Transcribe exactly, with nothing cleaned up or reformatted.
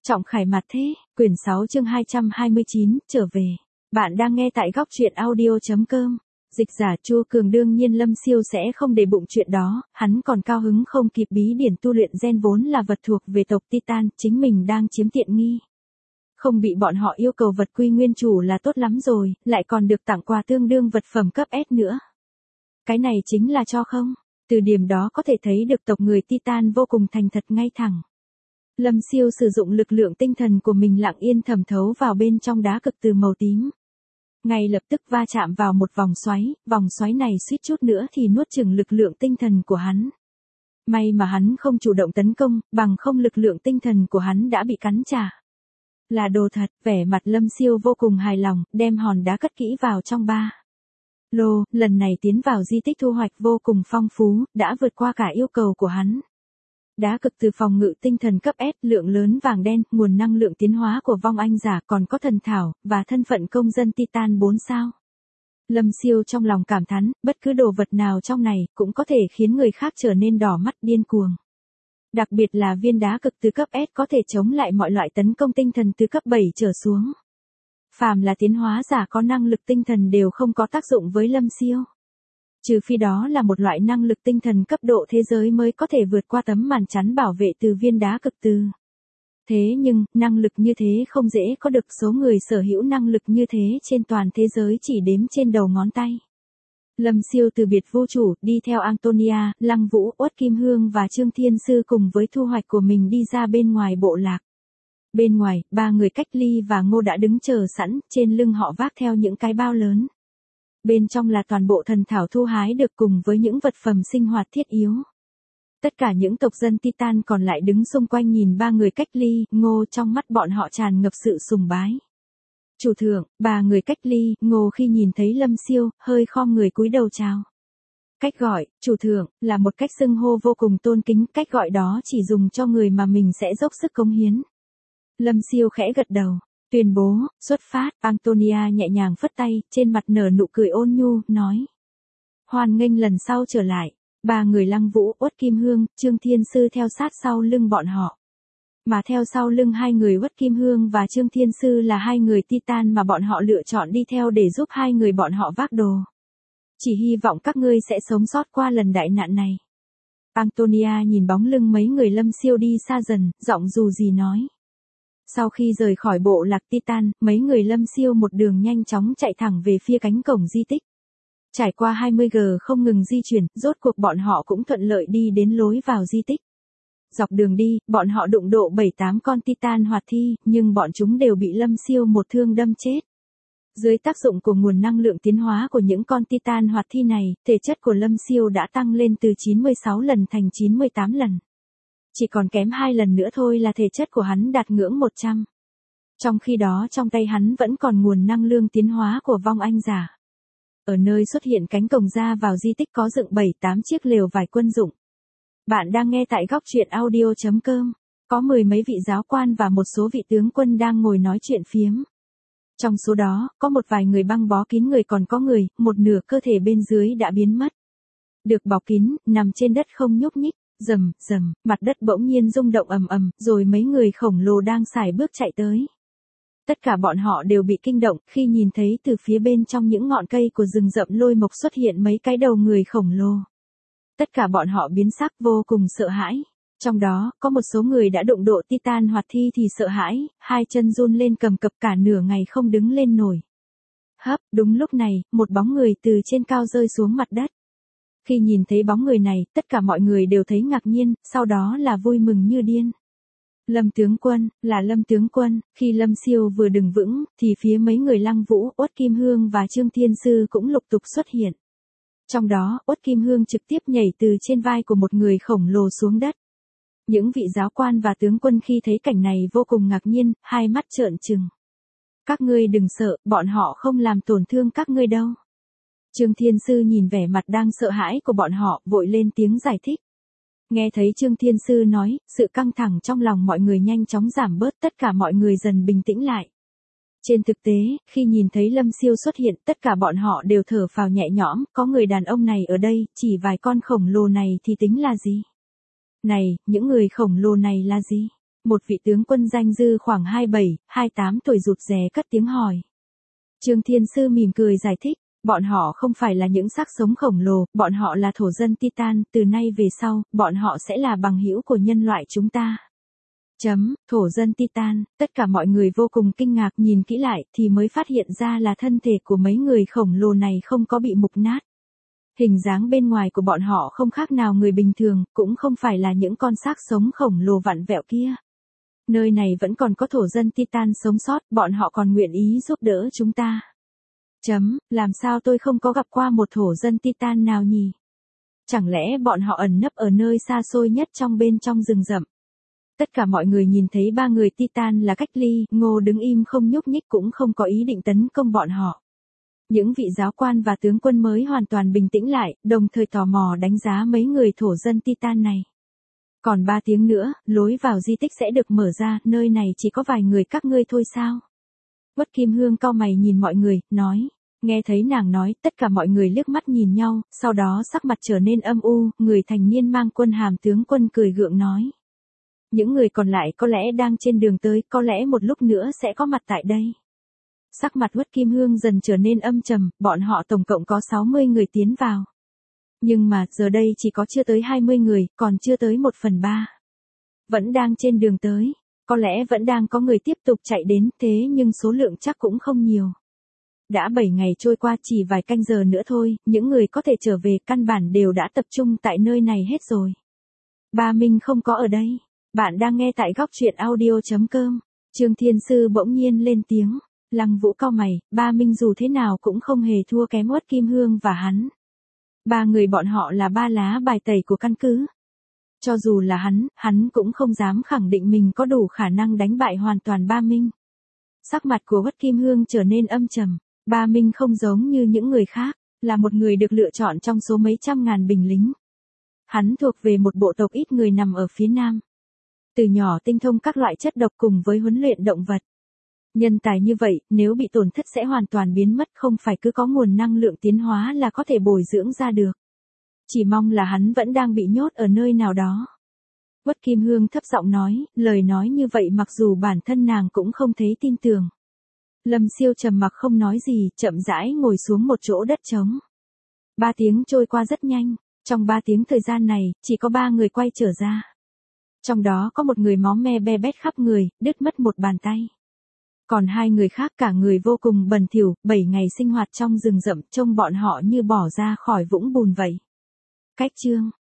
Trọng khải mặt thế, quyển sáu chương hai trăm hai mươi chín, trở về. Bạn đang nghe tại góc truyện audio.com. Dịch giả Chu Cường đương nhiên Lâm Siêu sẽ không để bụng chuyện đó, hắn còn cao hứng không kịp bí điển tu luyện gen vốn là vật thuộc về tộc Titan, chính mình đang chiếm tiện nghi. Không bị bọn họ yêu cầu vật quy nguyên chủ là tốt lắm rồi, lại còn được tặng quà tương đương vật phẩm cấp S nữa. Cái này chính là cho không? Từ điểm đó có thể thấy được tộc người Titan vô cùng thành thật ngay thẳng. Lâm Siêu sử dụng lực lượng tinh thần của mình lặng yên thẩm thấu vào bên trong đá cực từ màu tím. Ngay lập tức va chạm vào một vòng xoáy, vòng xoáy này suýt chút nữa thì nuốt chửng lực lượng tinh thần của hắn. May mà hắn không chủ động tấn công, bằng không lực lượng tinh thần của hắn đã bị cắn trả. Là đồ thật, vẻ mặt Lâm Siêu vô cùng hài lòng, đem hòn đá cất kỹ vào trong ba lô, lần này tiến vào di tích thu hoạch vô cùng phong phú, đã vượt qua cả yêu cầu của hắn. Đá cực từ phòng ngự tinh thần cấp S, lượng lớn vàng đen, nguồn năng lượng tiến hóa của vong anh giả, còn có thần thảo, và thân phận công dân Titan bốn sao. Lâm Siêu trong lòng cảm thán, bất cứ đồ vật nào trong này, cũng có thể khiến người khác trở nên đỏ mắt điên cuồng. Đặc biệt là viên đá cực từ cấp S có thể chống lại mọi loại tấn công tinh thần từ cấp bảy trở xuống. Phàm là tiến hóa giả có năng lực tinh thần đều không có tác dụng với Lâm Siêu. Trừ phi đó là một loại năng lực tinh thần cấp độ thế giới mới có thể vượt qua tấm màn chắn bảo vệ từ viên đá cực từ. Thế nhưng, năng lực như thế không dễ có được, số người sở hữu năng lực như thế trên toàn thế giới chỉ đếm trên đầu ngón tay. Lâm Siêu từ biệt vô chủ, đi theo Antonia, Lăng Vũ, Uất Kim Hương và Trương Thiên Sư cùng với thu hoạch của mình đi ra bên ngoài bộ lạc. Bên ngoài, ba người Cách Ly và Ngô đã đứng chờ sẵn, trên lưng họ vác theo những cái bao lớn. Bên trong là toàn bộ thần thảo thu hái được cùng với những vật phẩm sinh hoạt thiết yếu. Tất cả những tộc dân Titan còn lại đứng xung quanh nhìn ba người Cách Ly, Ngô, trong mắt bọn họ tràn ngập sự sùng bái. Chủ thượng, ba người Cách Ly, Ngô khi nhìn thấy Lâm Siêu, hơi khom người cúi đầu chào. Cách gọi, chủ thượng, là một cách xưng hô vô cùng tôn kính, cách gọi đó chỉ dùng cho người mà mình sẽ dốc sức cống hiến. Lâm Siêu khẽ gật đầu. Tuyên bố, xuất phát, Antonia nhẹ nhàng phất tay, trên mặt nở nụ cười ôn nhu, nói. Hoan nghênh lần sau trở lại, ba người Lăng Vũ, Uất Kim Hương, Trương Thiên Sư theo sát sau lưng bọn họ. Mà theo sau lưng hai người Uất Kim Hương và Trương Thiên Sư là hai người Titan mà bọn họ lựa chọn đi theo để giúp hai người bọn họ vác đồ. Chỉ hy vọng các ngươi sẽ sống sót qua lần đại nạn này. Antonia nhìn bóng lưng mấy người Lâm Siêu đi xa dần, giọng dù gì nói. Sau khi rời khỏi bộ lạc Titan, mấy người Lâm Siêu một đường nhanh chóng chạy thẳng về phía cánh cổng di tích. Trải qua hai mươi giờ không ngừng di chuyển, rốt cuộc bọn họ cũng thuận lợi đi đến lối vào di tích. Dọc đường đi, bọn họ đụng độ bảy tám con Titan hoạt thi, nhưng bọn chúng đều bị Lâm Siêu một thương đâm chết. Dưới tác dụng của nguồn năng lượng tiến hóa của những con Titan hoạt thi này, thể chất của Lâm Siêu đã tăng lên từ chín mươi sáu lần thành chín mươi tám lần. Chỉ còn kém hai lần nữa thôi là thể chất của hắn đạt ngưỡng một trăm. Trong khi đó trong tay hắn vẫn còn nguồn năng lượng tiến hóa của vong anh giả. Ở nơi xuất hiện cánh cổng ra vào di tích có dựng bảy tám chiếc lều vải quân dụng. Bạn đang nghe tại góc truyện audio.com. Có mười mấy vị giáo quan và một số vị tướng quân đang ngồi nói chuyện phiếm. Trong số đó, có một vài người băng bó kín người, còn có người, một nửa cơ thể bên dưới đã biến mất. Được bọc kín, nằm trên đất không nhúc nhích. Rầm, rầm, mặt đất bỗng nhiên rung động ầm ầm, rồi mấy người khổng lồ đang sải bước chạy tới. Tất cả bọn họ đều bị kinh động khi nhìn thấy từ phía bên trong những ngọn cây của rừng rậm lôi mộc xuất hiện mấy cái đầu người khổng lồ. Tất cả bọn họ biến sắc vô cùng sợ hãi. Trong đó, có một số người đã đụng độ Titan hoạt thi thì sợ hãi, hai chân run lên cầm cập cả nửa ngày không đứng lên nổi. Hấp, đúng lúc này, một bóng người từ trên cao rơi xuống mặt đất. Khi nhìn thấy bóng người này, tất cả mọi người đều thấy ngạc nhiên, sau đó là vui mừng như điên. Lâm tướng quân, là Lâm tướng quân, khi Lâm Siêu vừa đứng vững, thì phía mấy người Lăng Vũ, Uất Kim Hương và Trương Thiên Sư cũng lục tục xuất hiện. Trong đó, Uất Kim Hương trực tiếp nhảy từ trên vai của một người khổng lồ xuống đất. Những vị giáo quan và tướng quân khi thấy cảnh này vô cùng ngạc nhiên, hai mắt trợn trừng. Các ngươi đừng sợ, bọn họ không làm tổn thương các ngươi đâu. Trương Thiên Sư nhìn vẻ mặt đang sợ hãi của bọn họ, vội lên tiếng giải thích. Nghe thấy Trương Thiên Sư nói, sự căng thẳng trong lòng mọi người nhanh chóng giảm bớt, tất cả mọi người dần bình tĩnh lại. Trên thực tế, khi nhìn thấy Lâm Siêu xuất hiện, tất cả bọn họ đều thở phào nhẹ nhõm, có người đàn ông này ở đây, chỉ vài con khổng lồ này thì tính là gì? Này, những người khổng lồ này là gì? Một vị tướng quân danh dư khoảng hai mươi bảy, hai mươi tám tuổi rụt rè cất tiếng hỏi. Trương Thiên Sư mỉm cười giải thích, bọn họ không phải là những xác sống khổng lồ, bọn họ là thổ dân Titan, từ nay về sau, bọn họ sẽ là bằng hữu của nhân loại chúng ta. Chấm, thổ dân Titan, tất cả mọi người vô cùng kinh ngạc nhìn kỹ lại thì mới phát hiện ra là thân thể của mấy người khổng lồ này không có bị mục nát. Hình dáng bên ngoài của bọn họ không khác nào người bình thường, cũng không phải là những con xác sống khổng lồ vặn vẹo kia. Nơi này vẫn còn có thổ dân Titan sống sót, bọn họ còn nguyện ý giúp đỡ chúng ta. Chấm, làm sao tôi không có gặp qua một thổ dân Titan nào nhỉ? Chẳng lẽ bọn họ ẩn nấp ở nơi xa xôi nhất trong bên trong rừng rậm? Tất cả mọi người nhìn thấy ba người Titan là cách ly, Ngô đứng im không nhúc nhích cũng không có ý định tấn công bọn họ. Những vị giáo quan và tướng quân mới hoàn toàn bình tĩnh lại, đồng thời tò mò đánh giá mấy người thổ dân Titan này. Còn ba tiếng nữa, lối vào di tích sẽ được mở ra, nơi này chỉ có vài người các ngươi thôi sao? Uất Kim Hương cau mày nhìn mọi người, nói. Nghe thấy nàng nói, tất cả mọi người liếc mắt nhìn nhau, sau đó sắc mặt trở nên âm u, người thành niên mang quân hàm tướng quân cười gượng nói. Những người còn lại có lẽ đang trên đường tới, có lẽ một lúc nữa sẽ có mặt tại đây. Sắc mặt Uất Kim Hương dần trở nên âm trầm, bọn họ tổng cộng có sáu mươi người tiến vào. Nhưng mà, giờ đây chỉ có chưa tới hai mươi người, còn chưa tới một phần ba. Vẫn đang trên đường tới, có lẽ vẫn đang có người tiếp tục chạy đến, thế nhưng số lượng chắc cũng không nhiều. Đã bảy ngày trôi qua chỉ vài canh giờ nữa thôi, những người có thể trở về căn bản đều đã tập trung tại nơi này hết rồi. Ba Minh không có ở đây. Bạn đang nghe tại góc truyện audio chấm com. Trương Thiên Sư bỗng nhiên lên tiếng. Lăng Vũ cau mày, Ba Minh dù thế nào cũng không hề thua kém Uất Kim Hương và hắn. Ba người bọn họ là ba lá bài tẩy của căn cứ. Cho dù là hắn, hắn cũng không dám khẳng định mình có đủ khả năng đánh bại hoàn toàn Ba Minh. Sắc mặt của Uất Kim Hương trở nên âm trầm. Ba Minh không giống như những người khác, là một người được lựa chọn trong số mấy trăm ngàn binh lính. Hắn thuộc về một bộ tộc ít người nằm ở phía nam. Từ nhỏ tinh thông các loại chất độc cùng với huấn luyện động vật. Nhân tài như vậy, nếu bị tổn thất sẽ hoàn toàn biến mất, không phải cứ có nguồn năng lượng tiến hóa là có thể bồi dưỡng ra được. Chỉ mong là hắn vẫn đang bị nhốt ở nơi nào đó. Uất Kim Hương thấp giọng nói, lời nói như vậy mặc dù bản thân nàng cũng không thấy tin tưởng. Lâm Siêu trầm mặc không nói gì, chậm rãi ngồi xuống một chỗ đất trống. Ba tiếng trôi qua rất nhanh, trong ba tiếng thời gian này, chỉ có ba người quay trở ra. Trong đó có một người máu me be bét khắp người, đứt mất một bàn tay. Còn hai người khác cả người vô cùng bẩn thỉu, bảy ngày sinh hoạt trong rừng rậm, trông bọn họ như bỏ ra khỏi vũng bùn vậy. Cách chương